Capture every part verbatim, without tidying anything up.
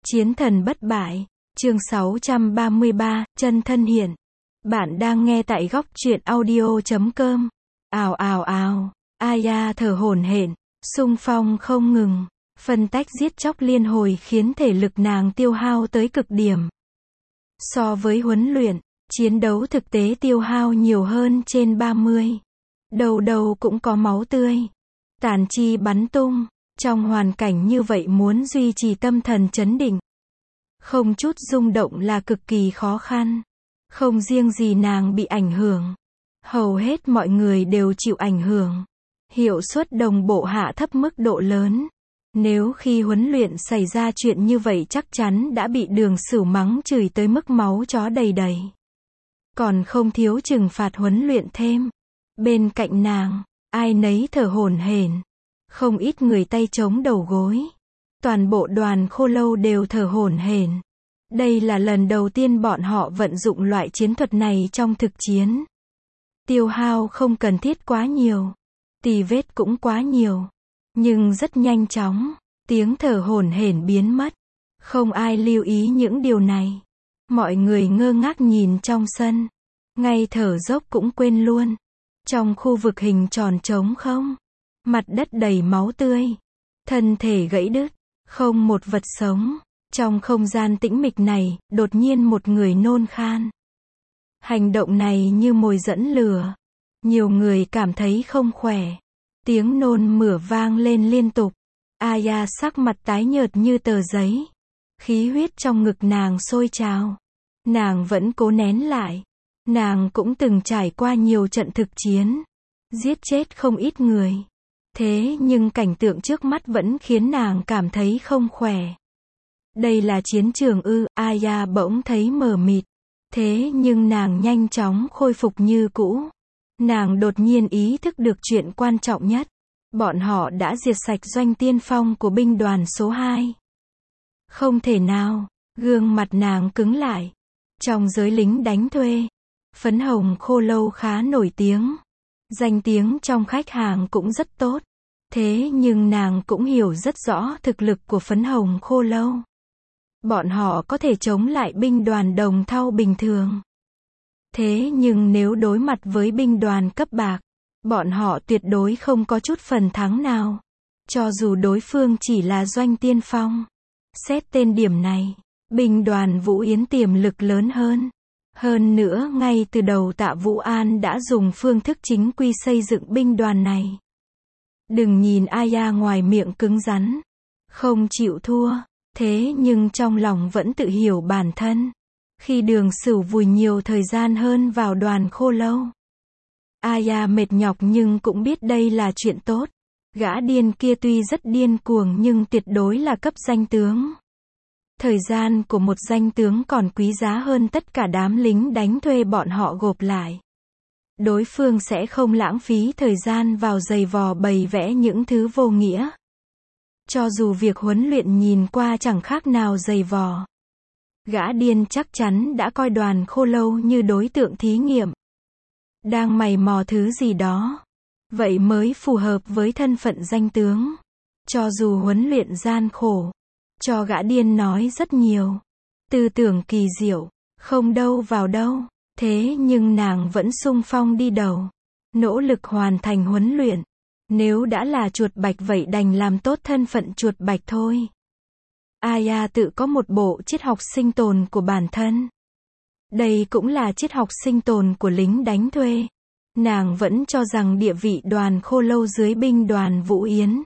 Chiến thần bất bại, chương sáu trăm ba mươi ba, chân thân hiện. Bạn đang nghe tại góc truyện audio chấm com. Ào ào ào, Aya thở hổn hển, xung phong không ngừng, phân tách giết chóc liên hồi khiến thể lực nàng tiêu hao tới cực điểm. So với huấn luyện, chiến đấu thực tế tiêu hao nhiều hơn trên ba mươi. Đầu đầu cũng có máu tươi, tàn chi bắn tung. Trong hoàn cảnh như vậy muốn duy trì tâm thần trấn định, không chút rung động là cực kỳ khó khăn. Không riêng gì nàng bị ảnh hưởng, hầu hết mọi người đều chịu ảnh hưởng. Hiệu suất đồng bộ hạ thấp mức độ lớn. Nếu khi huấn luyện xảy ra chuyện như vậy chắc chắn đã bị Đường Sửu mắng chửi tới mức máu chó đầy đầy. Còn không thiếu trừng phạt huấn luyện thêm. Bên cạnh nàng, ai nấy thở hổn hển. Không ít người tay chống đầu gối. Toàn bộ đoàn Khô Lâu đều thở hổn hển. Đây là lần đầu tiên bọn họ vận dụng loại chiến thuật này trong thực chiến. Tiêu hao không cần thiết quá nhiều. Tì vết cũng quá nhiều. Nhưng rất nhanh chóng, tiếng thở hổn hển biến mất. Không ai lưu ý những điều này. Mọi người ngơ ngác nhìn trong sân. Ngay thở dốc cũng quên luôn. Trong khu vực hình tròn trống không. Mặt đất đầy máu tươi. Thân thể gãy đứt. Không một vật sống. Trong không gian tĩnh mịch này, đột nhiên một người nôn khan. Hành động này như mồi dẫn lửa. Nhiều người cảm thấy không khỏe. Tiếng nôn mửa vang lên liên tục. Aya sắc mặt tái nhợt như tờ giấy. Khí huyết trong ngực nàng sôi trào. Nàng vẫn cố nén lại. Nàng cũng từng trải qua nhiều trận thực chiến. Giết chết không ít người. Thế nhưng cảnh tượng trước mắt vẫn khiến nàng cảm thấy không khỏe. Đây là chiến trường ư? Aya bỗng thấy mờ mịt. Thế nhưng nàng nhanh chóng khôi phục như cũ. Nàng đột nhiên ý thức được chuyện quan trọng nhất. Bọn họ đã diệt sạch doanh tiên phong của binh đoàn số hai. Không thể nào, gương mặt nàng cứng lại. Trong giới lính đánh thuê, Phấn Hồng Khô Lâu khá nổi tiếng. Danh tiếng trong khách hàng cũng rất tốt. Thế nhưng nàng cũng hiểu rất rõ thực lực của Phấn Hồng Khô Lâu. Bọn họ có thể chống lại binh đoàn Đồng Thau bình thường. Thế nhưng nếu đối mặt với binh đoàn cấp bạc, bọn họ tuyệt đối không có chút phần thắng nào. Cho dù đối phương chỉ là doanh tiên phong. Xét tên điểm này, binh đoàn Vũ Yến tiềm lực lớn hơn. Hơn nữa ngay từ đầu Tạ Vũ An đã dùng phương thức chính quy xây dựng binh đoàn này. Đừng nhìn Aya ngoài miệng cứng rắn, không chịu thua, thế nhưng trong lòng vẫn tự hiểu bản thân. Khi Đường Sửu vùi nhiều thời gian hơn vào đoàn Khô Lâu, Aya mệt nhọc nhưng cũng biết đây là chuyện tốt. Gã điên kia tuy rất điên cuồng nhưng tuyệt đối là cấp danh tướng. Thời gian của một danh tướng còn quý giá hơn tất cả đám lính đánh thuê bọn họ gộp lại. Đối phương sẽ không lãng phí thời gian vào giày vò bày vẽ những thứ vô nghĩa. Cho dù việc huấn luyện nhìn qua chẳng khác nào giày vò. Gã điên chắc chắn đã coi đoàn Khô Lâu như đối tượng thí nghiệm. Đang mày mò thứ gì đó. Vậy mới phù hợp với thân phận danh tướng. Cho dù huấn luyện gian khổ. Cho gã điên nói rất nhiều. Tư tưởng kỳ diệu. Không đâu vào đâu. Thế nhưng nàng vẫn xung phong đi đầu. Nỗ lực hoàn thành huấn luyện. Nếu đã là chuột bạch vậy đành làm tốt thân phận chuột bạch thôi. Aya tự có một bộ triết học sinh tồn của bản thân. Đây cũng là triết học sinh tồn của lính đánh thuê. Nàng vẫn cho rằng địa vị đoàn Khô Lâu dưới binh đoàn Vũ Yến.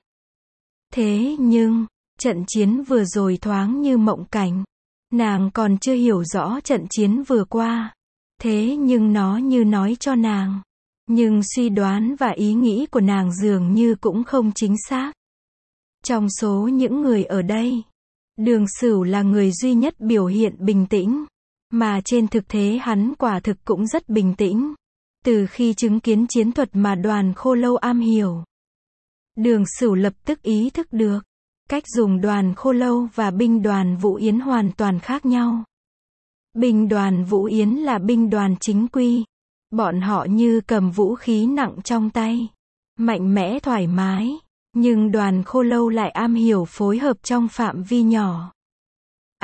Thế nhưng, trận chiến vừa rồi thoáng như mộng cảnh. Nàng còn chưa hiểu rõ trận chiến vừa qua. Thế nhưng nó như nói cho nàng. Nhưng suy đoán và ý nghĩ của nàng dường như cũng không chính xác. Trong số những người ở đây, Đường Sửu là người duy nhất biểu hiện bình tĩnh. Mà trên thực tế hắn quả thực cũng rất bình tĩnh. Từ khi chứng kiến chiến thuật mà đoàn Khô Lâu am hiểu, Đường Sửu lập tức ý thức được. Cách dùng đoàn Khô Lâu và binh đoàn Vũ Yến hoàn toàn khác nhau. Binh đoàn Vũ Yến là binh đoàn chính quy. Bọn họ như cầm vũ khí nặng trong tay. Mạnh mẽ thoải mái. Nhưng đoàn Khô Lâu lại am hiểu phối hợp trong phạm vi nhỏ.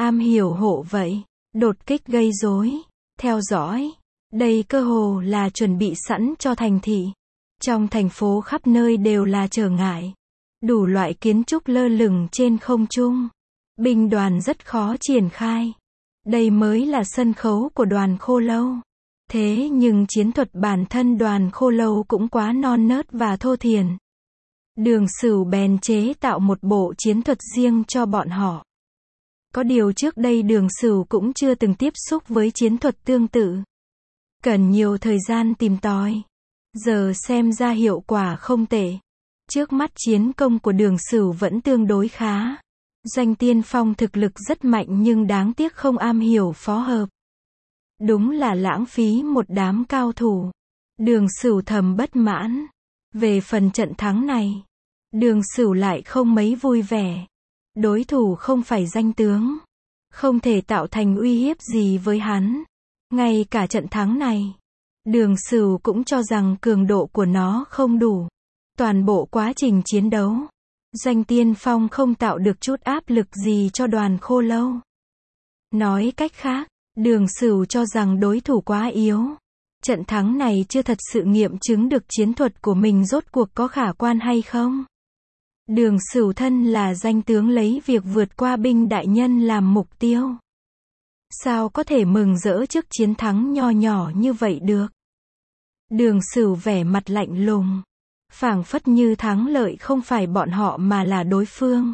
am hiểu hộ vậy, đột kích gây rối, theo dõi. Đây cơ hồ là chuẩn bị sẵn cho thành thị. Trong thành phố khắp nơi đều là trở ngại. Đủ loại kiến trúc lơ lửng trên không trung. Binh đoàn rất khó triển khai. Đây mới là sân khấu của đoàn Khô Lâu. Thế nhưng chiến thuật bản thân đoàn Khô Lâu cũng quá non nớt và thô thiển. Đường Sửu bèn chế tạo một bộ chiến thuật riêng cho bọn họ. Có điều trước đây Đường Sửu cũng chưa từng tiếp xúc với chiến thuật tương tự. Cần nhiều thời gian tìm tòi. Giờ xem ra hiệu quả không tệ. Trước mắt chiến công của Đường Sửu vẫn tương đối khá. Doanh Tiên Phong thực lực rất mạnh nhưng đáng tiếc không am hiểu phó hợp. Đúng là lãng phí một đám cao thủ. Đường Sửu thầm bất mãn. Về phần trận thắng này, Đường Sửu lại không mấy vui vẻ. Đối thủ không phải danh tướng. Không thể tạo thành uy hiếp gì với hắn. Ngay cả trận thắng này, Đường Sửu cũng cho rằng cường độ của nó không đủ. Toàn bộ quá trình chiến đấu, Doanh Tiên Phong không tạo được chút áp lực gì cho đoàn Khô Lâu. Nói cách khác, Đường Sửu cho rằng đối thủ quá yếu. Trận thắng này chưa thật sự nghiệm chứng được chiến thuật của mình rốt cuộc có khả quan hay không. Đường Sửu thân là danh tướng lấy việc vượt qua binh đại nhân làm mục tiêu. Sao có thể mừng rỡ trước chiến thắng nho nhỏ như vậy được? Đường Sửu vẻ mặt lạnh lùng. Phảng phất như thắng lợi không phải bọn họ mà là đối phương.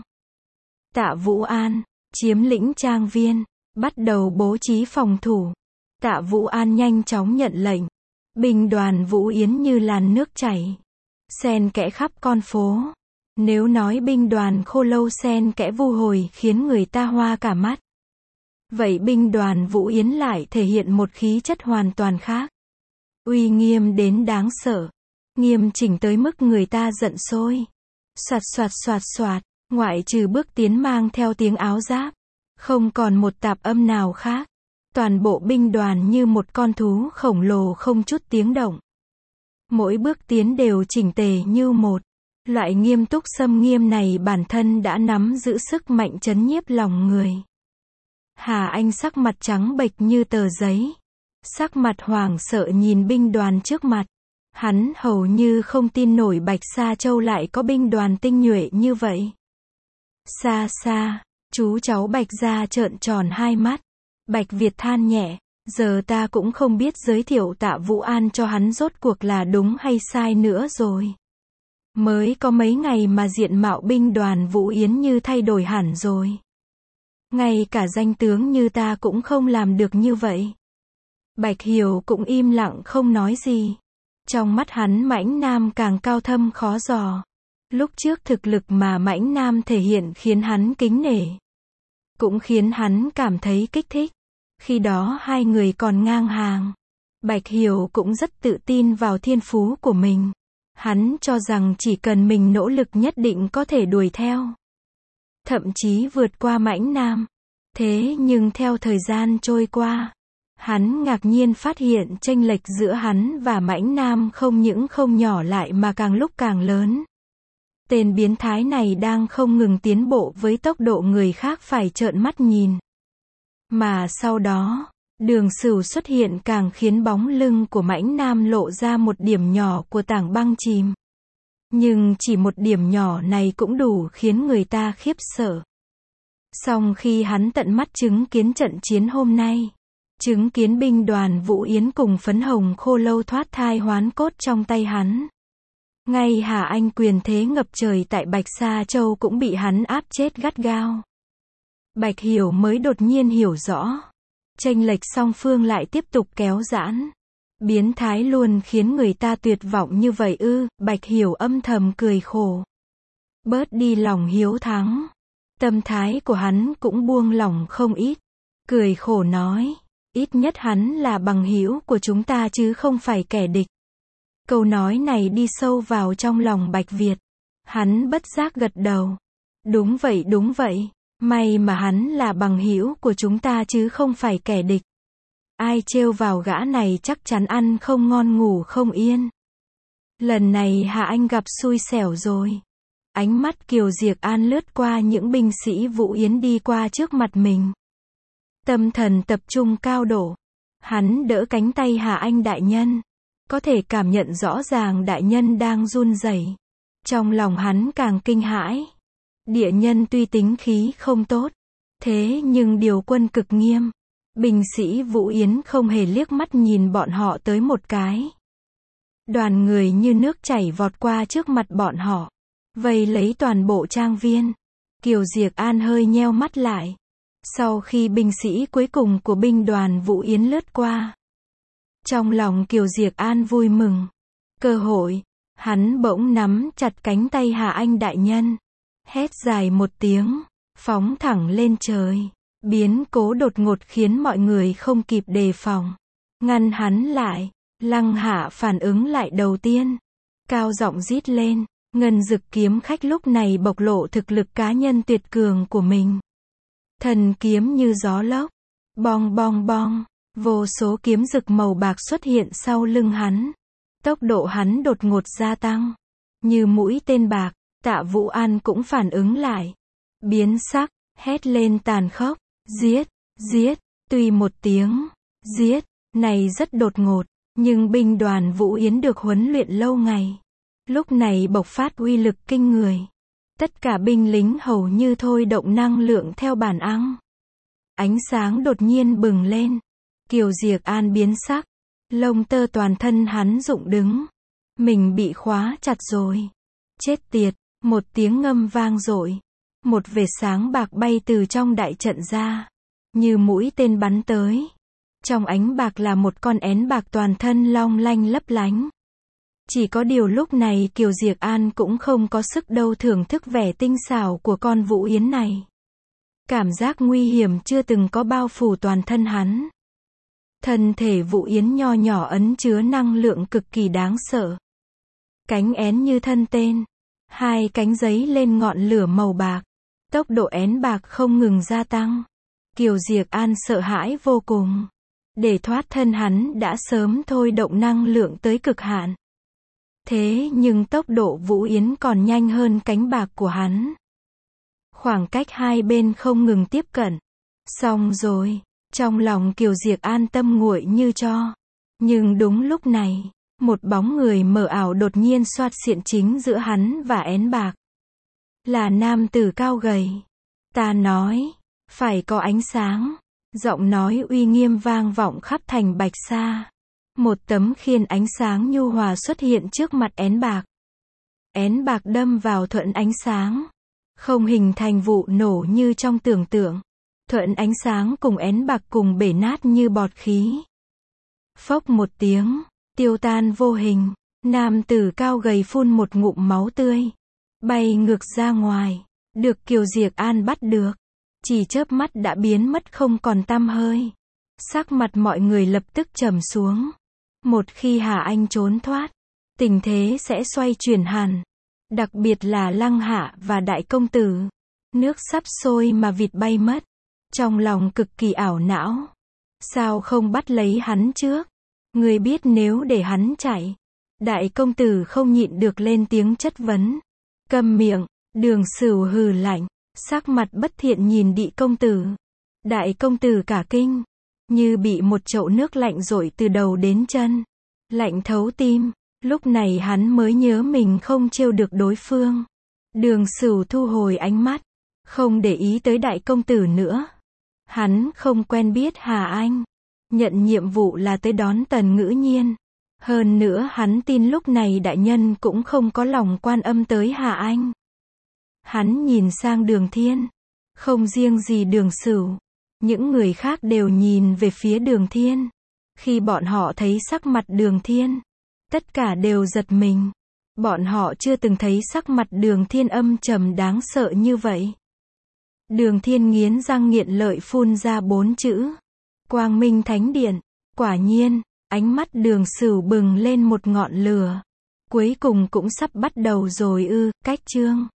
Tạ Vũ An, chiếm lĩnh trang viên, bắt đầu bố trí phòng thủ. Tạ Vũ An nhanh chóng nhận lệnh. Binh đoàn Vũ Yến như làn nước chảy. Xen kẽ khắp con phố. Nếu nói binh đoàn Khô Lâu xen kẽ vu hồi khiến người ta hoa cả mắt. Vậy binh đoàn Vũ Yến lại thể hiện một khí chất hoàn toàn khác. Uy nghiêm đến đáng sợ. Nghiêm chỉnh tới mức người ta giận sôi. Soạt soạt soạt soạt, ngoại trừ bước tiến mang theo tiếng áo giáp. Không còn một tạp âm nào khác. Toàn bộ binh đoàn như một con thú khổng lồ không chút tiếng động. Mỗi bước tiến đều chỉnh tề như một. Loại nghiêm túc xâm nghiêm này bản thân đã nắm giữ sức mạnh trấn nhiếp lòng người. Hà Anh sắc mặt trắng bệch như tờ giấy. Sắc mặt hoảng sợ nhìn binh đoàn trước mặt. Hắn hầu như không tin nổi Bạch Sa Châu lại có binh đoàn tinh nhuệ như vậy. Xa xa, chú cháu Bạch Gia trợn tròn hai mắt. Bạch Việt than nhẹ, giờ ta cũng không biết giới thiệu Tạ Vũ An cho hắn rốt cuộc là đúng hay sai nữa rồi. Mới có mấy ngày mà diện mạo binh đoàn Vũ Yến như thay đổi hẳn rồi. Ngay cả danh tướng như ta cũng không làm được như vậy. Bạch Hiểu cũng im lặng không nói gì. Trong mắt hắn Mãnh Nam càng cao thâm khó dò. Lúc trước thực lực mà Mãnh Nam thể hiện khiến hắn kính nể. Cũng khiến hắn cảm thấy kích thích. Khi đó hai người còn ngang hàng. Bạch Hiểu cũng rất tự tin vào thiên phú của mình. Hắn cho rằng chỉ cần mình nỗ lực nhất định có thể đuổi theo. Thậm chí vượt qua Mãnh Nam. Thế nhưng theo thời gian trôi qua, hắn ngạc nhiên phát hiện chênh lệch giữa hắn và Mãnh Nam không những không nhỏ lại mà càng lúc càng lớn. Tên biến thái này đang không ngừng tiến bộ với tốc độ người khác phải trợn mắt nhìn. Mà sau đó, Đường Sửu xuất hiện càng khiến bóng lưng của Mãnh Nam lộ ra một điểm nhỏ của tảng băng chìm. Nhưng chỉ một điểm nhỏ này cũng đủ khiến người ta khiếp sợ. Song khi hắn tận mắt chứng kiến trận chiến hôm nay, chứng kiến binh đoàn Vũ Yến cùng Phấn Hồng Khô Lâu thoát thai hoán cốt trong tay hắn. Ngay Hà Anh quyền thế ngập trời tại Bạch Sa Châu cũng bị hắn áp chết gắt gao. Bạch Hiểu mới đột nhiên hiểu rõ. Chênh lệch song phương lại tiếp tục kéo giãn. Biến thái luôn khiến người ta tuyệt vọng như vậy ư, Bạch Hiểu âm thầm cười khổ. Bớt đi lòng hiếu thắng. Tâm thái của hắn cũng buông lỏng không ít. Cười khổ nói, ít nhất hắn là bằng hữu của chúng ta chứ không phải kẻ địch. Câu nói này đi sâu vào trong lòng Bạch Việt. Hắn bất giác gật đầu. Đúng vậy đúng vậy, may mà hắn là bằng hữu của chúng ta chứ không phải kẻ địch. Ai trêu vào gã này chắc chắn ăn không ngon ngủ không yên. Lần này Hạ Anh gặp xui xẻo rồi. Ánh mắt Kiều Diệc An lướt qua những binh sĩ Vũ Yến đi qua trước mặt mình. Tâm thần tập trung cao độ. Hắn đỡ cánh tay Hà Anh đại nhân. Có thể cảm nhận rõ ràng đại nhân đang run rẩy. Trong lòng hắn càng kinh hãi. Địa nhân tuy tính khí không tốt, thế nhưng điều quân cực nghiêm. Binh sĩ Vũ Yến không hề liếc mắt nhìn bọn họ tới một cái. Đoàn người như nước chảy vọt qua trước mặt bọn họ, vây lấy toàn bộ trang viên. Kiều Diệc An hơi nheo mắt lại. Sau khi binh sĩ cuối cùng của binh đoàn Vũ Yến lướt qua, trong lòng Kiều Diệc An vui mừng. Cơ hội, hắn bỗng nắm chặt cánh tay Hà Anh đại nhân, hét dài một tiếng, phóng thẳng lên trời. Biến cố đột ngột khiến mọi người không kịp đề phòng, ngăn hắn lại. Lăng Hạ phản ứng lại đầu tiên, cao giọng rít lên. Ngân Dực kiếm khách lúc này bộc lộ thực lực cá nhân tuyệt cường của mình. Thần kiếm như gió lốc, bong bong bong, vô số kiếm rực màu bạc xuất hiện sau lưng hắn. Tốc độ hắn đột ngột gia tăng, như mũi tên bạc. Tạ Vũ An cũng phản ứng lại, biến sắc, hét lên tàn khốc, giết, giết. Tuy một tiếng giết này rất đột ngột, nhưng binh đoàn Vũ Yến được huấn luyện lâu ngày, lúc này bộc phát uy lực kinh người. Tất cả binh lính hầu như thôi động năng lượng theo bản năng. Ánh sáng đột nhiên bừng lên. Kiều Diệc An biến sắc, lông tơ toàn thân hắn rụng đứng. Mình bị khóa chặt rồi. Chết tiệt, một tiếng ngâm vang dội. Một vệt sáng bạc bay từ trong đại trận ra, như mũi tên bắn tới. Trong ánh bạc là một con én bạc toàn thân long lanh lấp lánh. Chỉ có điều lúc này Kiều Diệc An cũng không có sức đâu thưởng thức vẻ tinh xảo của con Vũ Yến này. Cảm giác nguy hiểm chưa từng có bao phủ toàn thân hắn. Thân thể Vũ Yến nho nhỏ ẩn chứa năng lượng cực kỳ đáng sợ. Cánh én như thân tên, hai cánh giấy lên ngọn lửa màu bạc. Tốc độ én bạc không ngừng gia tăng. Kiều Diệc An sợ hãi vô cùng. Để thoát thân hắn đã sớm thôi động năng lượng tới cực hạn. Thế nhưng tốc độ Vũ Yến còn nhanh hơn cánh bạc của hắn. Khoảng cách hai bên không ngừng tiếp cận. Xong rồi, trong lòng Kiều Diệc An tâm nguội như tro. Nhưng đúng lúc này, một bóng người mờ ảo đột nhiên xoát xiện chính giữa hắn và én bạc. Là nam tử cao gầy. Ta nói, phải có ánh sáng. Giọng nói uy nghiêm vang vọng khắp thành Bạch Sa. Một tấm khiên ánh sáng nhu hòa xuất hiện trước mặt én bạc. Én bạc đâm vào thuận ánh sáng, không hình thành vụ nổ như trong tưởng tượng. Thuận ánh sáng cùng én bạc cùng bể nát như bọt khí. Phốc một tiếng, tiêu tan vô hình. Nam tử cao gầy phun một ngụm máu tươi, bay ngược ra ngoài, được Kiều Diệc An bắt được. Chỉ chớp mắt đã biến mất không còn tăm hơi. Sắc mặt mọi người lập tức trầm xuống. Một khi Hà Anh trốn thoát, tình thế sẽ xoay chuyển hẳn. Đặc biệt là Lăng Hạ và Đại Công Tử. Nước sắp sôi mà vịt bay mất. Trong lòng cực kỳ ảo não. Sao không bắt lấy hắn trước? Người biết nếu để hắn chạy. Đại Công Tử không nhịn được lên tiếng chất vấn. Câm miệng, Đường Sửu hừ lạnh. Sắc mặt bất thiện nhìn Đại Công Tử. Đại Công Tử cả kinh, như bị một chậu nước lạnh dội từ đầu đến chân. Lạnh thấu tim. Lúc này hắn mới nhớ mình không trêu được đối phương. Đường Sửu thu hồi ánh mắt, không để ý tới Đại Công Tử nữa. Hắn không quen biết Hà Anh. Nhận nhiệm vụ là tới đón Tần Ngữ Nhiên. Hơn nữa hắn tin lúc này đại nhân cũng không có lòng quan âm tới Hà Anh. Hắn nhìn sang Đường Thiên. Không riêng gì Đường Sửu, những người khác đều nhìn về phía Đường Thiên. Khi bọn họ thấy sắc mặt Đường Thiên, tất cả đều giật mình. Bọn họ chưa từng thấy sắc mặt Đường Thiên âm trầm đáng sợ như vậy. Đường Thiên nghiến răng nghiện lợi phun ra bốn chữ. Quang Minh Thánh Điện. Quả nhiên, ánh mắt Đường Sửu bừng lên một ngọn lửa. Cuối cùng cũng sắp bắt đầu rồi ư, cách chương.